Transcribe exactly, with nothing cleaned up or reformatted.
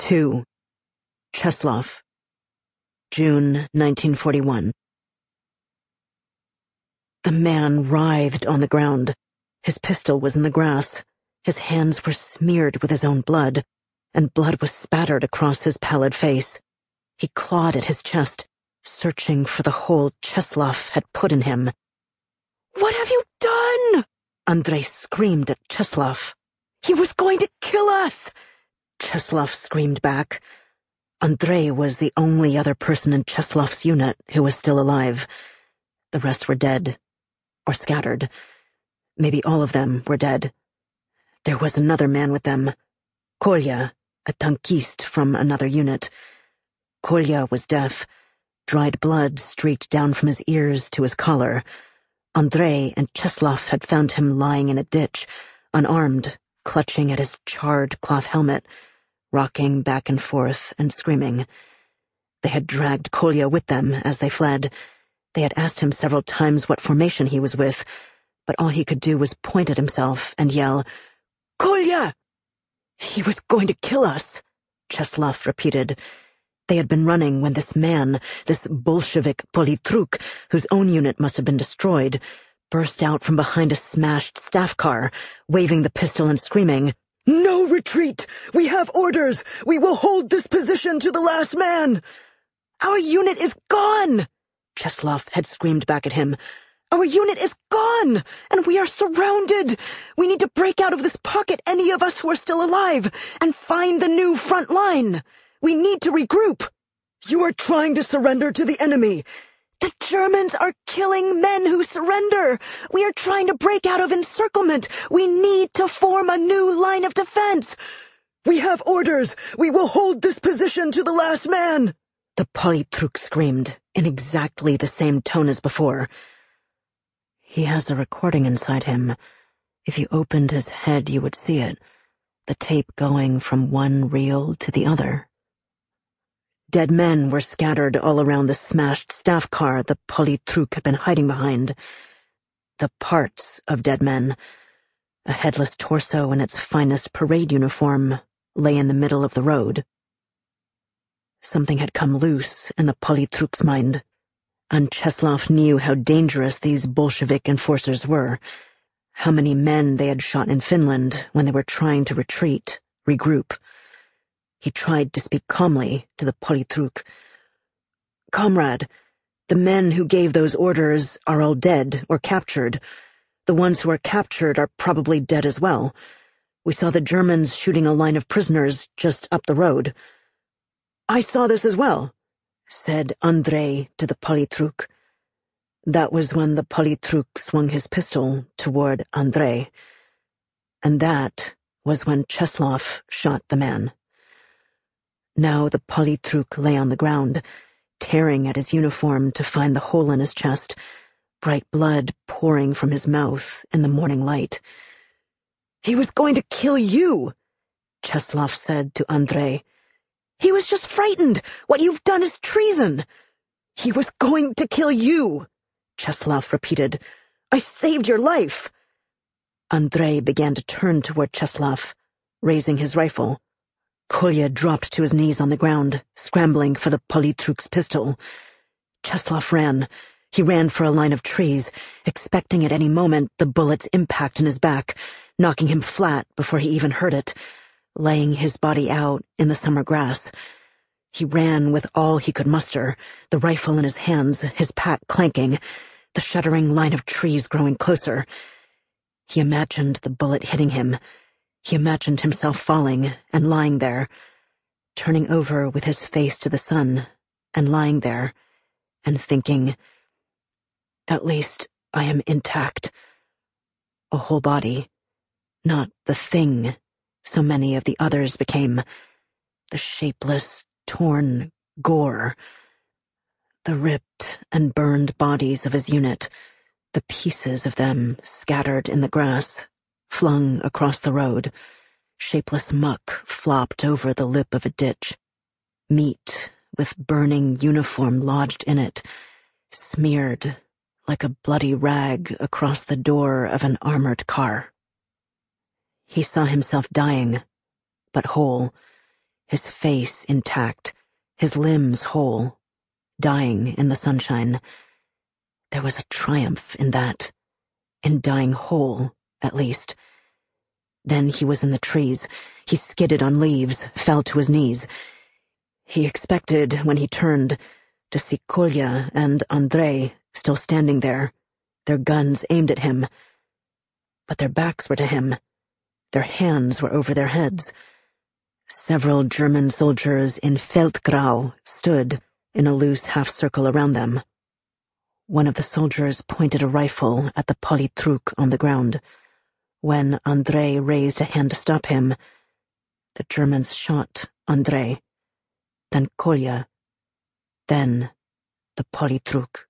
two. Cheslov. June nineteen forty-one. The man writhed on the ground. His pistol was in the grass. His hands were smeared with his own blood, and blood was spattered across his pallid face. He clawed at his chest, searching for the hole Cheslov had put in him. "What have you done?" Andrei screamed at Cheslov. "He was going to kill us!" Cheslov screamed back. Andrei was the only other person in Cheslov's unit who was still alive. The rest were dead, or scattered. Maybe all of them were dead. There was another man with them, Kolya, a tankist from another unit. Kolya was deaf. Dried blood streaked down from his ears to his collar. Andrei and Cheslov had found him lying in a ditch, unarmed, clutching at his charred cloth helmet, rocking back and forth and screaming. They had dragged Kolya with them as they fled. They had asked him several times what formation he was with, but all he could do was point at himself and yell, "Kolya!" "He was going to kill us," Cheslov repeated. They had been running when this man, this Bolshevik Polytruk, whose own unit must have been destroyed, burst out from behind a smashed staff car, waving the pistol and screaming, "No retreat! We have orders! We will hold this position to the last man!" "Our unit is gone!" Cheslov had screamed back at him. "Our unit is gone, and we are surrounded! We need to break out of this pocket, any of us who are still alive, and find the new front line! We need to regroup!" "You are trying to surrender to the enemy!" "The Germans are killing men who surrender! We are trying to break out of encirclement! We need to form a new line of defense!" "We have orders! We will hold this position to the last man!" The Polytruk screamed, in exactly the same tone as before. "He has a recording inside him. If you opened his head, you would see it. The tape going from one reel to the other." Dead men were scattered all around the smashed staff car the Polytruk had been hiding behind. The parts of dead men, a headless torso in its finest parade uniform, lay in the middle of the road. Something had come loose in the Polytruk's mind, and Cheslov knew how dangerous these Bolshevik enforcers were, how many men they had shot in Finland when they were trying to retreat, regroup. He tried to speak calmly to the Polytruk. "Comrade, the men who gave those orders are all dead or captured. The ones who are captured are probably dead as well. We saw the Germans shooting a line of prisoners just up the road." "I saw this as well," said Andrei to the Polytruk. That was when the Polytruk swung his pistol toward Andrei. And that was when Cheslov shot the man. Now the Polytruk lay on the ground, tearing at his uniform to find the hole in his chest, bright blood pouring from his mouth in the morning light. "He was going to kill you," Cheslov said to Andrei. "He was just frightened. What you've done is treason." "He was going to kill you," Cheslov repeated. "I saved your life." Andrei began to turn toward Cheslov, raising his rifle. Kolya dropped to his knees on the ground, scrambling for the Polytruk's pistol. Cheslov ran. He ran for a line of trees, expecting at any moment the bullet's impact in his back, knocking him flat before he even heard it, laying his body out in the summer grass. He ran with all he could muster, the rifle in his hands, his pack clanking, the shuddering line of trees growing closer. He imagined the bullet hitting him. He imagined himself falling and lying there, turning over with his face to the sun, and lying there, and thinking, "At least I am intact." A whole body, not the thing so many of the others became, the shapeless, torn gore, the ripped and burned bodies of his unit, the pieces of them scattered in the grass, flung across the road. Shapeless muck flopped over the lip of a ditch. Meat with burning uniform lodged in it, smeared like a bloody rag across the door of an armored car. He saw himself dying, but whole. his face intact, his limbs whole, dying in the sunshine. There was a triumph in that, in dying whole, at least. Then he was in the trees. He skidded on leaves, fell to his knees. He expected, when he turned, to see Kolya and Andrei still standing there, their guns aimed at him. But their backs were to him. Their hands were over their heads. Several German soldiers in Feldgrau stood in a loose half-circle around them. One of the soldiers pointed a rifle at the polytruk on the ground. When Andrei raised a hand to stop him, the Germans shot Andrei, then Kolya, then the polytruk.